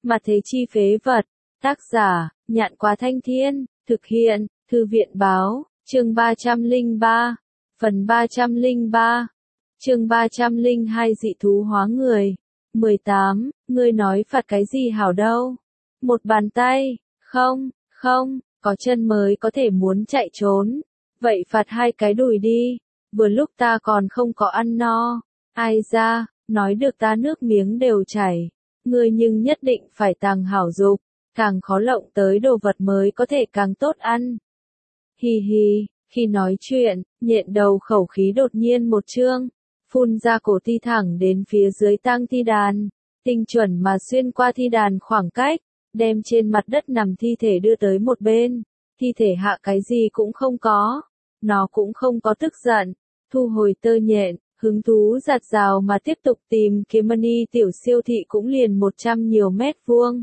Mà thế chi phế vật. Tác giả, Nhạn Quá Thanh Thiên, thực hiện, Thư viện Báo, chương 303, phần 303, chương 302 dị thú hóa người. 18, ngươi nói phạt cái gì hảo đâu? Một bàn tay, không, có chân mới có thể muốn chạy trốn. Vậy phạt hai cái đùi đi, vừa lúc ta còn không có ăn no. Ai ra, nói được ta nước miếng đều chảy. Ngươi nhưng nhất định phải tàng hảo dục, càng khó lộng tới đồ vật mới có thể càng tốt ăn. Hi hi, khi nói chuyện, nhện đầu khẩu khí đột nhiên một trương, phun ra cổ thi thẳng đến phía dưới tang thi đàn, tinh chuẩn mà xuyên qua thi đàn khoảng cách, đem trên mặt đất nằm thi thể đưa tới một bên. Thi thể hạ cái gì cũng không có, nó cũng không có tức giận, thu hồi tơ nhện, hứng thú giạt rào mà tiếp tục tìm kiếm mini tiểu siêu thị cũng liền 100 nhiều mét vuông.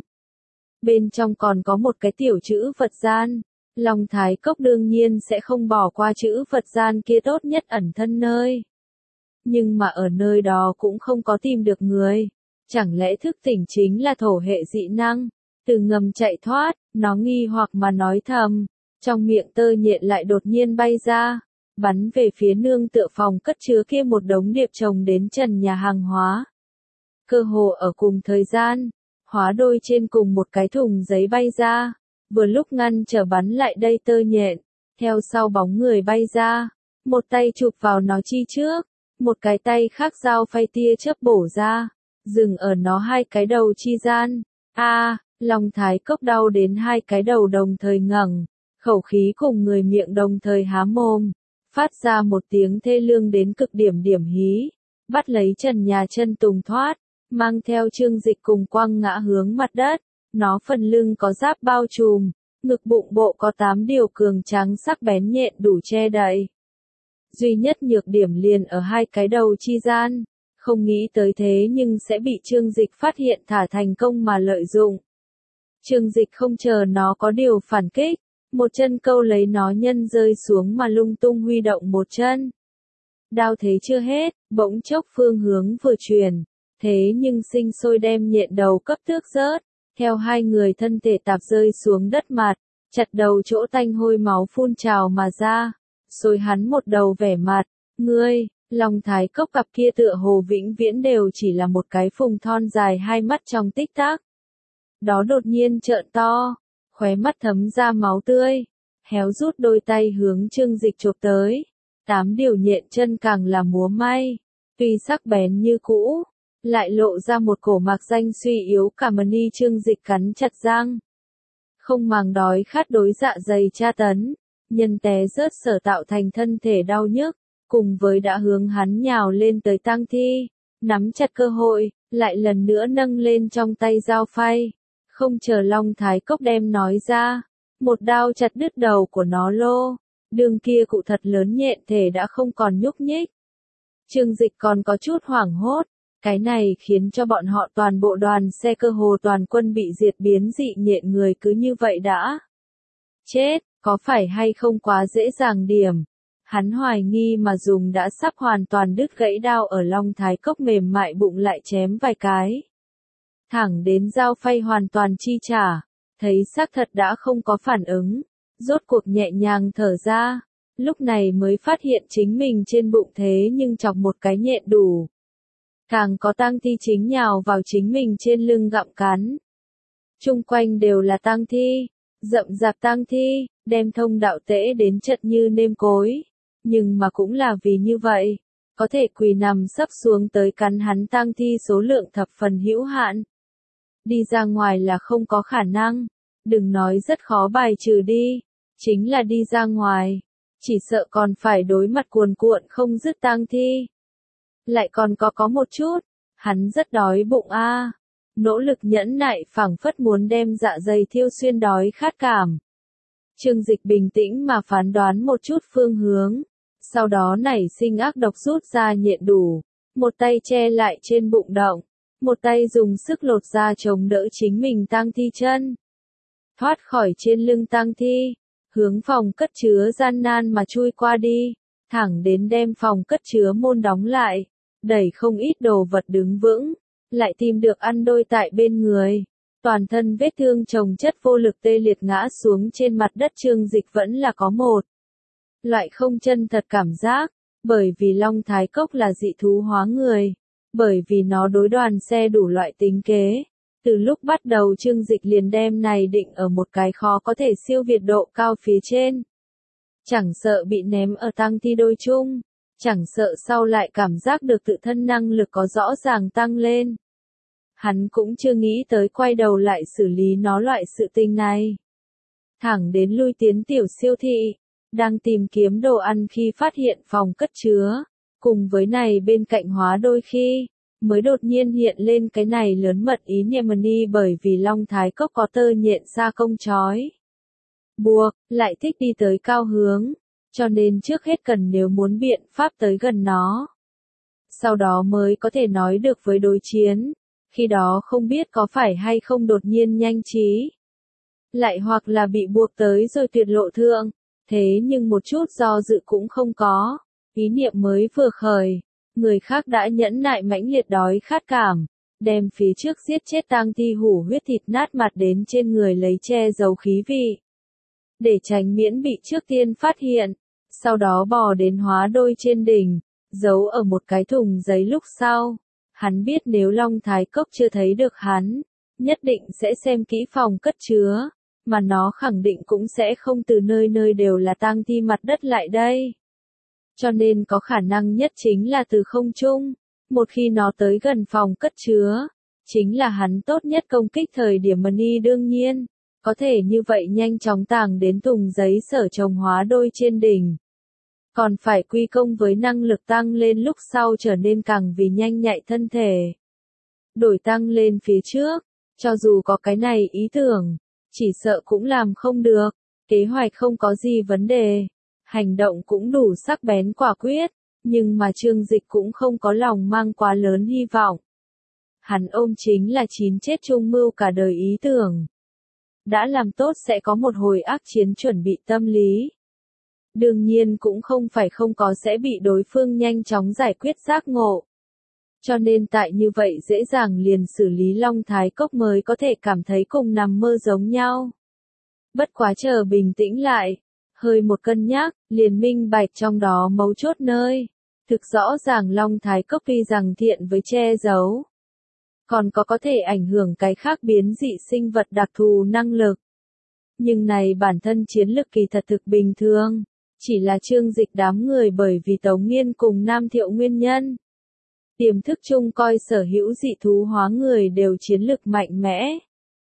Bên trong còn có một cái tiểu trữ vật gian, Long Thái Cốc đương nhiên sẽ không bỏ qua trữ vật gian kia tốt nhất ẩn thân nơi. Nhưng mà ở nơi đó cũng không có tìm được người, chẳng lẽ thức tỉnh chính là thổ hệ dị năng, từ ngầm chạy thoát, nó nghi hoặc mà nói thầm, trong miệng tơ nhện lại đột nhiên bay ra, bắn về phía nương tựa phòng cất chứa kia một đống điệp chồng đến trần nhà hàng hóa. Cơ hồ ở cùng thời gian, hóa đôi trên cùng một cái thùng giấy bay ra, vừa lúc ngăn trở bắn lại đây tơ nhện, theo sau bóng người bay ra, một tay chụp vào nó chi trước, một cái tay khác dao phay tia chớp bổ ra, dừng ở nó hai cái đầu chi gian. Long Thái Cốc đau đến hai cái đầu đồng thời ngẩng, khẩu khí cùng người miệng đồng thời há mồm, phát ra một tiếng thê lương đến cực điểm điểm hí, bắt lấy trần nhà chân tùng thoát, mang theo Trương Dịch cùng quăng ngã hướng mặt đất. Nó phần lưng có giáp bao trùm, ngực bụng bộ có 8 điều cường trắng sắc bén nhện đủ che đậy. Duy nhất nhược điểm liền ở hai cái đầu chi gian, không nghĩ tới thế nhưng sẽ bị Trương Dịch phát hiện thả thành công mà lợi dụng. Trương Dịch không chờ nó có điều phản kích, một chân câu lấy nó nhân rơi xuống mà lung tung huy động một chân. Đao thế chưa hết, bỗng chốc phương hướng vừa chuyển, thế nhưng sinh sôi đem nhện đầu cấp tước rớt. Theo hai người thân thể tạp rơi xuống đất mặt, chặt đầu chỗ tanh hôi máu phun trào mà ra, rồi hắn một đầu vẻ mặt, ngươi, Long Thái Cốc cặp kia tựa hồ vĩnh viễn đều chỉ là một cái phùng thon dài hai mắt trong tích tắc. Đó đột nhiên trợn to, khóe mắt thấm ra máu tươi, héo rút đôi tay hướng Trương Dịch chộp tới, 8 điều nhện chân càng là múa may, tuy sắc bén như cũ, lại lộ ra một cổ mạc danh suy yếu cả mani. Trương Dịch cắn chặt răng, không màng đói khát đối dạ dày tra tấn, nhân té rớt sở tạo thành thân thể đau nhức, cùng với đã hướng hắn nhào lên tới tang thi, nắm chặt cơ hội, lại lần nữa nâng lên trong tay dao phay, không chờ Long Thái Cốc đem nói ra, một đao chặt đứt đầu của nó lô, đường kia cụ thật lớn nhện thể đã không còn nhúc nhích. Trương Dịch còn có chút hoảng hốt. Cái này khiến cho bọn họ toàn bộ đoàn xe cơ hồ toàn quân bị diệt, biến dị nhện người cứ như vậy đã chết, có phải hay không quá dễ dàng điểm. Hắn hoài nghi mà dùng đã sắp hoàn toàn đứt gãy đao ở Long Thái Cốc mềm mại bụng lại chém vài cái. Thẳng đến dao phay hoàn toàn chi trả, thấy xác thật đã không có phản ứng, rốt cuộc nhẹ nhàng thở ra, lúc này mới phát hiện chính mình trên bụng thế nhưng chọc một cái nhện đủ. Càng có tang thi chính nhào vào chính mình trên lưng gặm cắn. Chung quanh đều là tang thi, rậm rạp tang thi, đem thông đạo tễ đến chật như nêm cối. Nhưng mà cũng là vì như vậy, có thể quỳ nằm sấp xuống tới cắn hắn tang thi số lượng thập phần hữu hạn. Đi ra ngoài là không có khả năng, đừng nói rất khó bài trừ đi, chính là đi ra ngoài, chỉ sợ còn phải đối mặt cuồn cuộn không dứt tang thi. Lại còn có một chút, hắn rất đói bụng nỗ lực nhẫn nại phảng phất muốn đem dạ dày thiêu xuyên đói khát cảm. Trương Dịch bình tĩnh mà phán đoán một chút phương hướng, sau đó nảy sinh ác độc rút ra nhện đủ, một tay che lại trên bụng động, một tay dùng sức lột ra chống đỡ chính mình tang thi chân. Thoát khỏi trên lưng tang thi, hướng phòng cất chứa gian nan mà chui qua đi, thẳng đến đem phòng cất chứa môn đóng lại. Đẩy không ít đồ vật đứng vững, lại tìm được ăn đôi tại bên người. Toàn thân vết thương chồng chất vô lực tê liệt ngã xuống trên mặt đất. Trương Dịch vẫn là có một loại không chân thật cảm giác, bởi vì Long Thái Cốc là dị thú hóa người, bởi vì nó đối đoàn xe đủ loại tính kế. Từ lúc bắt đầu Trương Dịch liền đem này định ở một cái khó có thể siêu việt độ cao phía trên. Chẳng sợ bị ném ở tang thi đôi chung, chẳng sợ sau lại cảm giác được tự thân năng lực có rõ ràng tăng lên. Hắn cũng chưa nghĩ tới quay đầu lại xử lý nó loại sự tình này. Thẳng đến lui tiến tiểu siêu thị, đang tìm kiếm đồ ăn khi phát hiện phòng cất chứa, cùng với này bên cạnh hóa đôi khi, mới đột nhiên hiện lên cái này lớn mật ý niệm đi, bởi vì Long Thái Cốc có tơ nhện sa công chói buộc, lại thích đi tới cao hướng, cho nên trước hết cần nếu muốn biện pháp tới gần nó. Sau đó mới có thể nói được với đối chiến, khi đó không biết có phải hay không đột nhiên nhanh trí. Lại hoặc là bị buộc tới rồi tuyệt lộ thượng, thế nhưng một chút do dự cũng không có, ý niệm mới vừa khởi. Người khác đã nhẫn nại mãnh liệt đói khát cảm, đem phía trước giết chết tang thi hủ huyết thịt nát mặt đến trên người lấy che giấu khí vị. Để tránh miễn bị trước tiên phát hiện, sau đó bò đến hóa đôi trên đỉnh, giấu ở một cái thùng giấy lúc sau. Hắn biết nếu Long Thái Cốc chưa thấy được hắn, nhất định sẽ xem kỹ phòng cất chứa, mà nó khẳng định cũng sẽ không từ nơi nơi đều là tang thi mặt đất lại đây. Cho nên có khả năng nhất chính là từ không trung, một khi nó tới gần phòng cất chứa, chính là hắn tốt nhất công kích thời điểm Money. Đương nhiên, có thể như vậy nhanh chóng tàng đến thùng giấy sở trồng hóa đôi trên đỉnh. Còn phải quy công với năng lực tăng lên lúc sau trở nên càng vì nhanh nhạy thân thể. Đổi tăng lên phía trước, cho dù có cái này ý tưởng, chỉ sợ cũng làm không được, kế hoạch không có gì vấn đề. Hành động cũng đủ sắc bén quả quyết, nhưng mà Trương Dịch cũng không có lòng mang quá lớn hy vọng. Hắn ôm chính là chín chết chung mưu cả đời ý tưởng. Đã làm tốt sẽ có một hồi ác chiến chuẩn bị tâm lý. Đương nhiên cũng không phải không có sẽ bị đối phương nhanh chóng giải quyết giác ngộ. Cho nên tại như vậy dễ dàng liền xử lý Long Thái Cốc mới có thể cảm thấy cùng nằm mơ giống nhau. Bất quá chờ bình tĩnh lại. Hơi một cân nhắc, liền minh bạch trong đó mấu chốt nơi. Thực rõ ràng Long Thái Cốc tuy rằng thiện với che giấu, còn có thể ảnh hưởng cái khác biến dị sinh vật đặc thù năng lực. Nhưng này bản thân chiến lực kỳ thật thực bình thường, chỉ là Trương Dịch đám người bởi vì Tống Nghiên cùng Nam Thiệu nguyên nhân. Tiềm thức chung coi sở hữu dị thú hóa người đều chiến lực mạnh mẽ.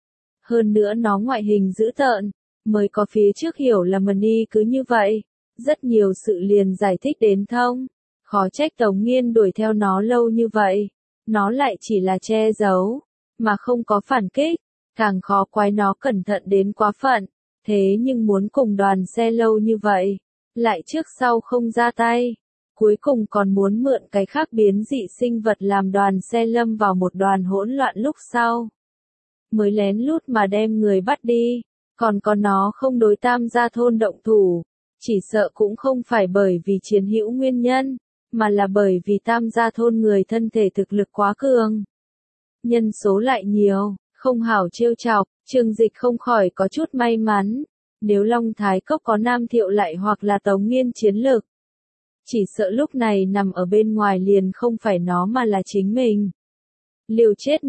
Hơn nữa nó ngoại hình dữ tợn. Mới có phía trước hiểu là Money cứ như vậy, rất nhiều sự liền giải thích đến thông, khó trách Tống Nghiên đuổi theo nó lâu như vậy, nó lại chỉ là che giấu, mà không có phản kích, càng khó quái nó cẩn thận đến quá phận, thế nhưng muốn cùng đoàn xe lâu như vậy, lại trước sau không ra tay, cuối cùng còn muốn mượn cái khác biến dị sinh vật làm đoàn xe lâm vào một đoàn hỗn loạn lúc sau, mới lén lút mà đem người bắt đi. Còn nó không đối Tam Gia Thôn động thủ, chỉ sợ cũng không phải bởi vì chiến hữu nguyên nhân, mà là bởi vì Tam Gia Thôn người thân thể thực lực quá cường. Nhân số lại nhiều, không hảo trêu chọc, Trương Dịch không khỏi có chút may mắn, nếu Long Thái Cốc có Nam Thiệu lại hoặc là Tống Nghiên chiến lực. Chỉ sợ lúc này nằm ở bên ngoài liền không phải nó mà là chính mình. Liều chết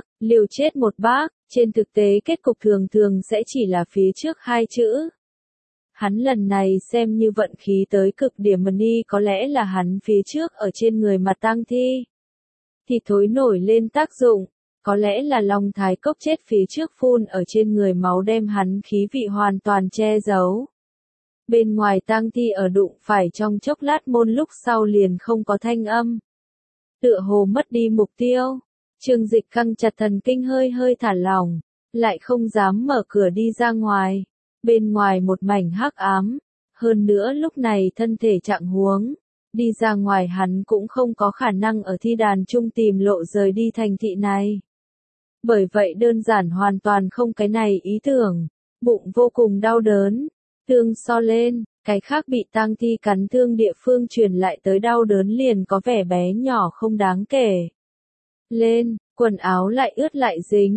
một bác, trên thực tế kết cục thường thường sẽ chỉ là phía trước hai chữ. Hắn lần này xem như vận khí tới cực điểm Money có lẽ là hắn phía trước ở trên người mặt tang thi. Thì thối nổi lên tác dụng, có lẽ là Long Thái Cốc chết phía trước phun ở trên người máu đem hắn khí vị hoàn toàn che giấu. Bên ngoài tang thi ở đụng phải trong chốc lát môn lúc sau liền không có thanh âm. Tựa hồ mất đi mục tiêu. Trương Dịch căng chặt thần kinh hơi thả lỏng, lại không dám mở cửa đi ra ngoài. Bên ngoài một mảnh hắc ám, hơn nữa lúc này thân thể trạng huống, đi ra ngoài hắn cũng không có khả năng ở thi đàn chung tìm lộ rời đi thành thị này. Bởi vậy đơn giản hoàn toàn không cái này ý tưởng, bụng vô cùng đau đớn, thương so lên, cái khác bị tang thi cắn thương địa phương truyền lại tới đau đớn liền có vẻ bé nhỏ không đáng kể. Lên, quần áo lại ướt lại dính,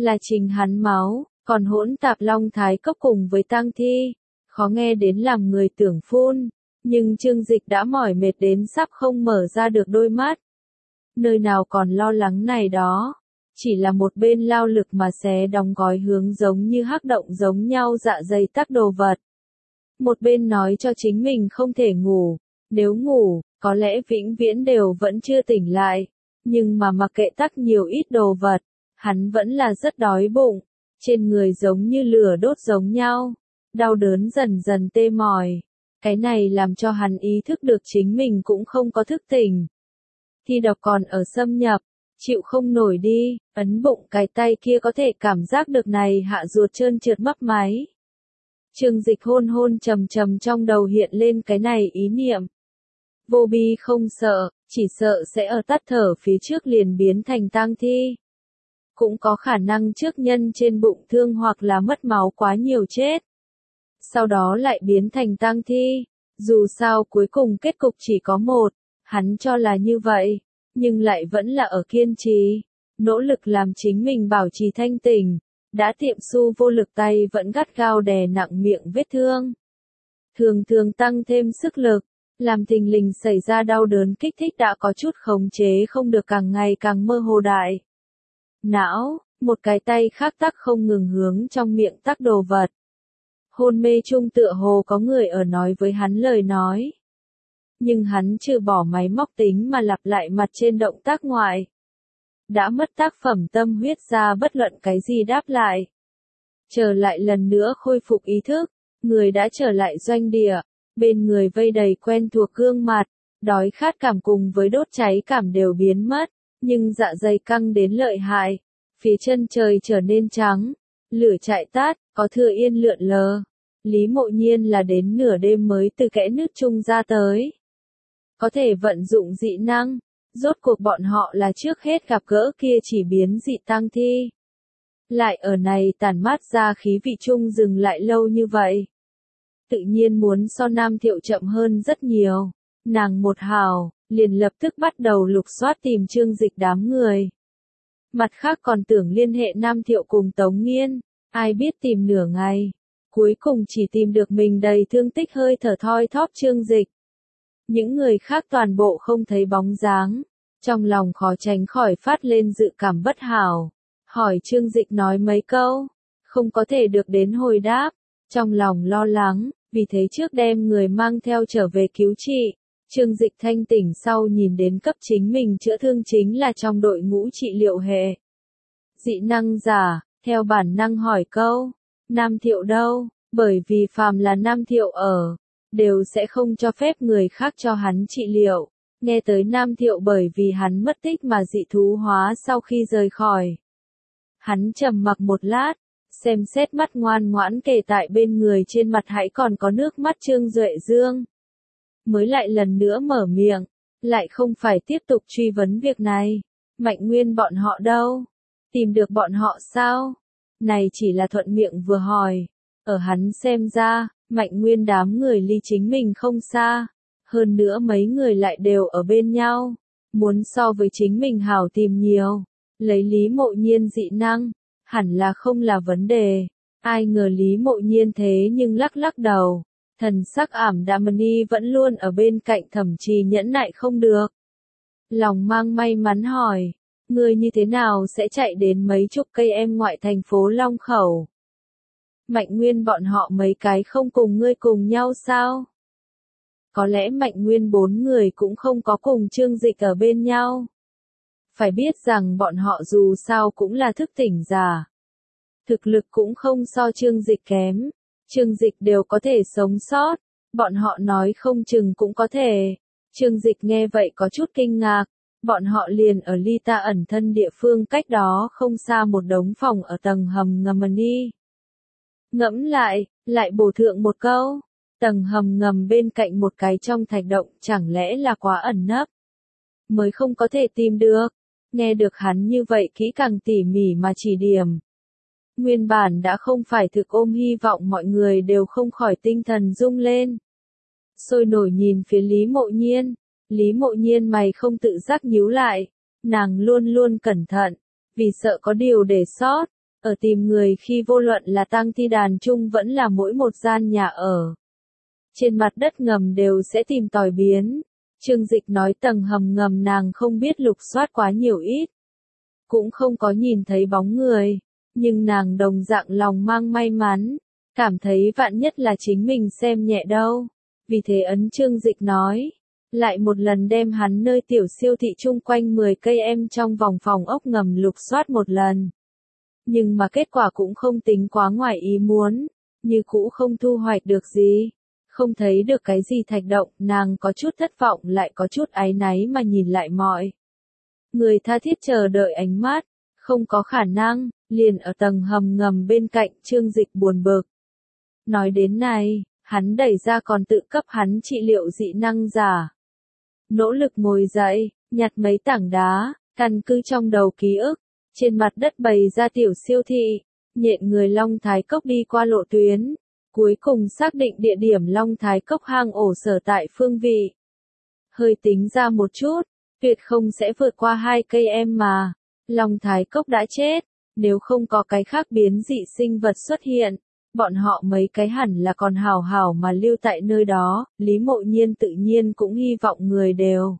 là chính hắn máu, còn hỗn tạp long thái cốc cùng với tang thi, khó nghe đến làm người tưởng phun, nhưng Trương Dịch đã mỏi mệt đến sắp không mở ra được đôi mắt. Nơi nào còn lo lắng này đó, chỉ là một bên lao lực mà xé đóng gói hướng giống như hắc động giống nhau dạ dày tắc đồ vật. Một bên nói cho chính mình không thể ngủ, nếu ngủ, có lẽ vĩnh viễn đều vẫn chưa tỉnh lại, nhưng mà mặc kệ tắc nhiều ít đồ vật, hắn vẫn là rất đói bụng, trên người giống như lửa đốt giống nhau, đau đớn dần dần tê mỏi. Cái này làm cho hắn ý thức được chính mình cũng không có thức tỉnh. Thi độc còn ở xâm nhập, chịu không nổi đi, ấn bụng cái tay kia có thể cảm giác được này hạ ruột trơn trượt mấp máy. Trương Dịch hôn hôn trầm trầm trong đầu hiện lên cái này ý niệm. Vô bi không sợ, chỉ sợ sẽ ở tắt thở phía trước liền biến thành tang thi. Cũng có khả năng trước nhân trên bụng thương hoặc là mất máu quá nhiều chết. Sau đó lại biến thành tang thi. Dù sao cuối cùng kết cục chỉ có một, hắn cho là như vậy, nhưng lại vẫn là ở kiên trì, nỗ lực làm chính mình bảo trì thanh tỉnh, đã tiệm su vô lực tay vẫn gắt gao đè nặng miệng vết thương. Thường thường tăng thêm sức lực, làm thình lình xảy ra đau đớn kích thích đã có chút khống chế không được càng ngày càng mơ hồ đại. Não, một cái tay khác tắc không ngừng hướng trong miệng tắc đồ vật. Hôn mê chung tựa hồ có người ở nói với hắn lời nói. Nhưng hắn trừ bỏ máy móc tính mà lặp lại mặt trên động tác ngoại. Đã mất tác phẩm tâm huyết ra bất luận cái gì đáp lại. Trở lại lần nữa khôi phục ý thức, người đã trở lại doanh địa, bên người vây đầy quen thuộc gương mặt, đói khát cảm cùng với đốt cháy cảm đều biến mất, nhưng dạ dày căng đến lợi hại, phía chân trời trở nên trắng, lửa chạy tắt, có thừa yên lượn lờ. Lý Mộ Nhiên là đến nửa đêm mới từ kẽ nứt chung ra tới. Có thể vận dụng dị năng, rốt cuộc bọn họ là trước hết gặp gỡ kia chỉ biến dị tang thi. Lại ở này tản mát ra khí vị chung dừng lại lâu như vậy. Tự nhiên muốn so Nam Thiệu chậm hơn rất nhiều. Nàng một hào, liền lập tức bắt đầu lục soát tìm Trương Dịch đám người. Mặt khác còn tưởng liên hệ Nam Thiệu cùng Tống Nghiên, ai biết tìm nửa ngày. Cuối cùng chỉ tìm được mình đầy thương tích hơi thở thoi thóp Trương Dịch. Những người khác toàn bộ không thấy bóng dáng. Trong lòng khó tránh khỏi phát lên dự cảm bất hảo. Hỏi Trương Dịch nói mấy câu. Không có thể được đến hồi đáp. Trong lòng lo lắng, vì thế trước đem người mang theo trở về cứu trị. Trương Dịch thanh tỉnh sau nhìn đến cấp chính mình chữa thương chính là trong đội ngũ trị liệu hệ. Dị năng giả, theo bản năng hỏi câu. Nam Thiệu đâu? Bởi vì phàm là Nam Thiệu ở, đều sẽ không cho phép người khác cho hắn trị liệu. Nghe tới Nam Thiệu bởi vì hắn mất tích mà dị thú hóa sau khi rời khỏi. Hắn trầm mặc một lát, xem xét mắt ngoan ngoãn kề tại bên người trên mặt hãy còn có nước mắt Trương Duệ Dương. Mới lại lần nữa mở miệng, lại không phải tiếp tục truy vấn việc này. Mạnh Nguyên bọn họ đâu? Tìm được bọn họ sao? Này chỉ là thuận miệng vừa hỏi. Ở hắn xem ra, Mạnh Nguyên đám người ly chính mình không xa. Hơn nữa mấy người lại đều ở bên nhau. Muốn so với chính mình hảo tìm nhiều. Lấy Lý Mộ Nhiên dị năng, hẳn là không là vấn đề. Ai ngờ Lý Mộ Nhiên thế nhưng lắc lắc đầu. Thần sắc ảm đạm ni vẫn luôn ở bên cạnh thậm chí nhẫn nại không được. Lòng mang may mắn hỏi. Ngươi như thế nào sẽ chạy đến mấy chục cây em ngoại thành phố Long Khẩu? Mạnh Nguyên bọn họ mấy cái không cùng ngươi cùng nhau sao? Có lẽ Mạnh Nguyên 4 người cũng không có cùng Trương Dịch ở bên nhau. Phải biết rằng bọn họ dù sao cũng là thức tỉnh giả. Thực lực cũng không so Trương Dịch kém. Trương Dịch đều có thể sống sót. Bọn họ nói không chừng cũng có thể. Trương Dịch nghe vậy có chút kinh ngạc. Bọn họ liền ở ly ta ẩn thân địa phương cách đó không xa một đống phòng ở tầng hầm ngầm đi. Ngẫm lại bổ thượng một câu. Tầng hầm ngầm bên cạnh một cái trong thạch động chẳng lẽ là quá ẩn nấp. Mới không có thể tìm được. Nghe được hắn như vậy kỹ càng tỉ mỉ mà chỉ điểm. Nguyên bản đã không phải thực ôm hy vọng mọi người đều không khỏi tinh thần rung lên. Sôi nổi nhìn phía Lý Mộ Nhiên. Lý Mộ Nhiên mày không tự giác nhíu lại. Nàng luôn luôn cẩn thận. Vì sợ có điều để sót. ở tìm người khi vô luận là tang thi đàn chung vẫn là mỗi một gian nhà ở. Trên mặt đất ngầm đều sẽ tìm tòi biến. Trương Dịch nói tầng hầm ngầm nàng không biết lục soát quá nhiều ít. Cũng không có nhìn thấy bóng người. Nhưng nàng đồng dạng lòng mang may mắn. Cảm thấy vạn nhất là chính mình xem nhẹ đâu. Vì thế ấn Trương Dịch nói. Lại một lần đem hắn nơi tiểu siêu thị chung quanh 10 cây em trong vòng phòng ốc ngầm lục soát một lần. Nhưng mà kết quả cũng không tính quá ngoài ý muốn. Như cũ không thu hoạch được gì. Không thấy được cái gì thạch động, nàng có chút thất vọng lại có chút áy náy mà nhìn lại mọi. Người tha thiết chờ đợi ánh mắt, không có khả năng, liền ở tầng hầm ngầm bên cạnh Trương Dịch buồn bực. Nói đến này, hắn đẩy ra còn tự cấp hắn trị liệu dị năng giả. Nỗ lực ngồi dậy, nhặt mấy tảng đá, căn cứ trong đầu ký ức, trên mặt đất bày ra tiểu siêu thị, nhện người Long Thái Cốc đi qua lộ tuyến. Cuối cùng xác định địa điểm Long Thái Cốc hang ổ sở tại phương vị. Hơi tính ra một chút, tuyệt không sẽ vượt qua 2 cây em mà. Long Thái Cốc đã chết, nếu không có cái khác biến dị sinh vật xuất hiện, bọn họ mấy cái hẳn là còn hảo hảo mà lưu tại nơi đó, Lý Mộ Nhiên tự nhiên cũng hy vọng người đều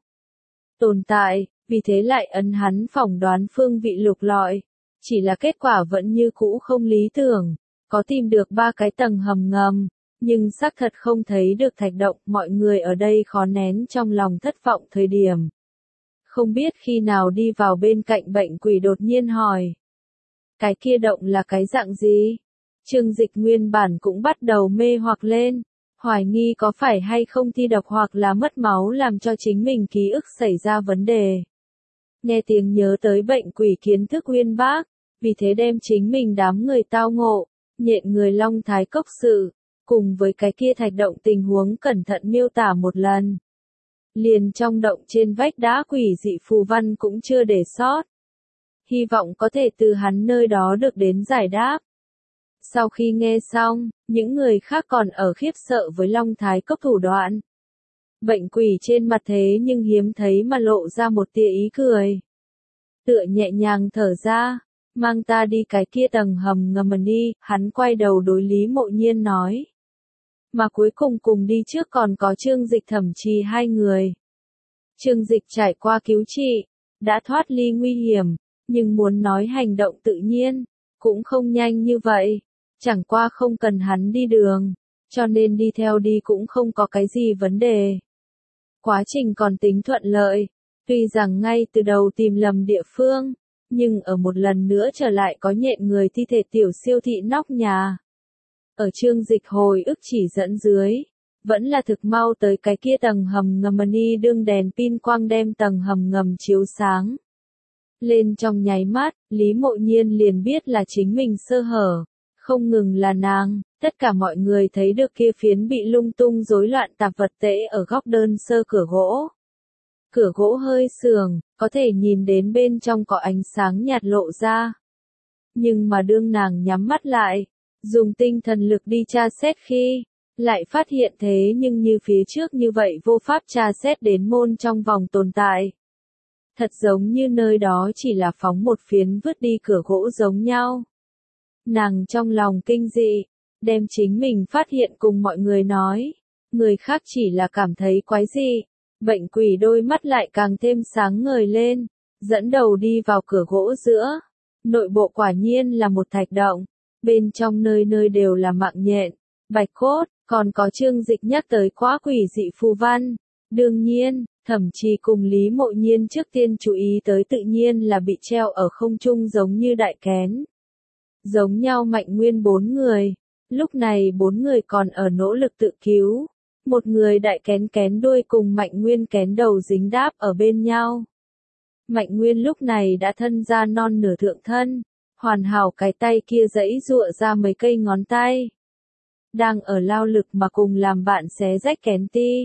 tồn tại, vì thế lại ấn hắn phỏng đoán phương vị lục lọi. Chỉ là kết quả vẫn như cũ không lý tưởng. Có tìm được 3 cái tầng hầm ngầm, nhưng xác thật không thấy được thạch động, mọi người ở đây khó nén trong lòng thất vọng thời điểm. Không biết khi nào đi vào bên cạnh bệnh quỷ đột nhiên hỏi. Cái kia động là cái dạng gì? Trương Dịch nguyên bản cũng bắt đầu mê hoặc lên, hoài nghi có phải hay không thi độc hoặc là mất máu làm cho chính mình ký ức xảy ra vấn đề. Nghe tiếng nhớ tới bệnh quỷ kiến thức uyên bác, vì thế đem chính mình đám người tao ngộ. Nhện người Long Thái Cốc sự, cùng với cái kia thạch động tình huống cẩn thận miêu tả một lần. Liền trong động trên vách đá quỷ dị phù văn cũng chưa để sót. Hy vọng có thể từ hắn nơi đó được đến giải đáp. Sau khi nghe xong, những người khác còn ở khiếp sợ với Long Thái Cốc thủ đoạn. Bệnh quỷ trên mặt thế nhưng hiếm thấy mà lộ ra một tia ý cười. Tựa nhẹ nhàng thở ra. Mang ta đi cái kia tầng hầm ngầm đi, hắn quay đầu đối Lý Mộ Nhiên nói. Mà cuối cùng cùng đi trước còn có Trương Dịch Thẩm Trì 2 người. Trương Dịch trải qua cứu trị, đã thoát ly nguy hiểm, nhưng muốn nói hành động tự nhiên, cũng không nhanh như vậy, chẳng qua không cần hắn đi đường, cho nên đi theo đi cũng không có cái gì vấn đề. Quá trình còn tính thuận lợi, tuy rằng ngay từ đầu tìm lầm địa phương. Nhưng ở một lần nữa trở lại có nhện người thi thể tiểu siêu thị nóc nhà. Ở Trương Dịch hồi ức chỉ dẫn dưới, vẫn là thực mau tới cái kia tầng hầm ngầm đi đương đèn pin quang đem tầng hầm ngầm chiếu sáng. Lên trong nháy mắt, Lý Mộ Nhiên liền biết là chính mình sơ hở, không ngừng là nàng, tất cả mọi người thấy được kia phiến bị lung tung rối loạn tạp vật tễ ở góc đơn sơ cửa gỗ. Cửa gỗ hơi sườn, có thể nhìn đến bên trong có ánh sáng nhạt lộ ra. Nhưng mà đương nàng nhắm mắt lại, dùng tinh thần lực đi tra xét khi, lại phát hiện thế nhưng như phía trước như vậy vô pháp tra xét đến môn trong vòng tồn tại. Thật giống như nơi đó chỉ là phóng một phiến vứt đi cửa gỗ giống nhau. Nàng trong lòng kinh dị, đem chính mình phát hiện cùng mọi người nói, người khác chỉ là cảm thấy quái dị. Bệnh quỷ đôi mắt lại càng thêm sáng ngời lên, dẫn đầu đi vào cửa gỗ giữa. Nội bộ quả nhiên là một thạch động, bên trong nơi nơi đều là mạng nhện, bạch cốt, còn có Trương Dịch nhắc tới quá quỷ dị phù văn. Đương nhiên, Thẩm Trì cùng Lý Mộ Nhiên trước tiên chú ý tới tự nhiên là bị treo ở không trung giống như đại kén. Giống nhau Mạnh Nguyên 4 người, lúc này 4 người còn ở nỗ lực tự cứu. Một người đại kén kén đuôi cùng Mạnh Nguyên kén đầu dính đáp ở bên nhau. Mạnh Nguyên lúc này đã thân ra non nửa thượng thân, hoàn hảo cái tay kia giãy giụa ra mấy cây ngón tay. Đang ở lao lực mà cùng làm bạn xé rách kén ti.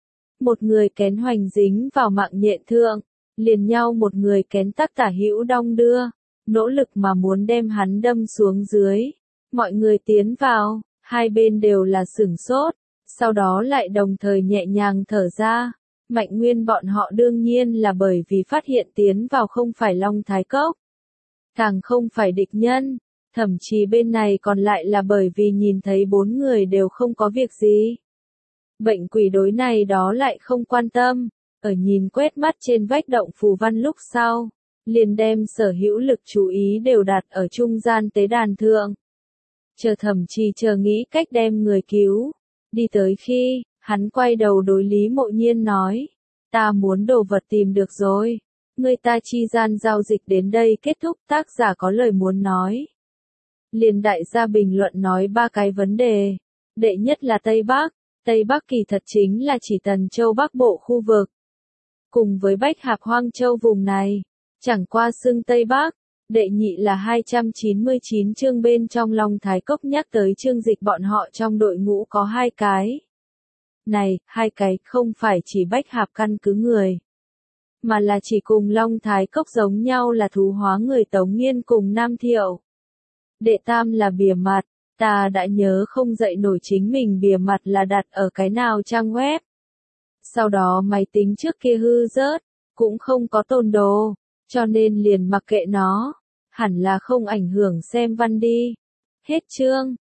Một người kén hoành dính vào mạng nhện thượng, liền nhau một người kén tắc tả hữu đong đưa, nỗ lực mà muốn đem hắn đâm xuống dưới. Mọi người tiến vào, hai bên đều là sửng sốt. Sau đó lại đồng thời nhẹ nhàng thở ra. Mạnh Nguyên bọn họ đương nhiên là bởi vì phát hiện tiến vào không phải Long Thái Cốc, càng không phải địch nhân, Thậm chí bên này còn lại là bởi vì nhìn thấy 4 người đều không có việc gì. Bệnh quỷ đối này đó lại không quan tâm, ở nhìn quét mắt trên vách động phù văn lúc sau, liền đem sở hữu lực chú ý đều đặt ở trung gian tế đàn thượng. Thậm chí chờ nghĩ cách đem người cứu. Đi tới khi, hắn quay đầu đối Lý Mộ Nhiên nói, ta muốn đồ vật tìm được rồi. Người ta chi gian giao dịch đến đây kết thúc, tác giả có lời muốn nói. Liền đại gia bình luận nói 3 cái vấn đề. Đệ nhất là Tây Bắc. Tây Bắc kỳ thật chính là chỉ Tần Châu Bắc Bộ khu vực. Cùng với Bách Hạp Hoang Châu vùng này. Chẳng qua xưng Tây Bắc. Đệ nhị là 299 chương bên trong Long Thái Cốc nhắc tới chương dịch bọn họ trong đội ngũ có 2 cái. Này, 2 cái không phải chỉ Bách Hạp căn cứ người. Mà là chỉ cùng Long Thái Cốc giống nhau là thú hóa người Tống Nghiên cùng Nam Thiệu. Đệ tam là bìa mặt, ta đã nhớ không dậy nổi chính mình bìa mặt là đặt ở cái nào trang web. Sau đó máy tính trước kia hư rớt, cũng không có tồn đồ, cho nên liền mặc kệ nó, hẳn là không ảnh hưởng xem văn đi. Hết chương.